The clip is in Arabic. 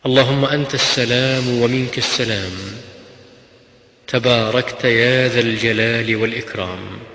اللهم أنت السلام ومنك السلام، تباركت يا ذا الجلال والإكرام.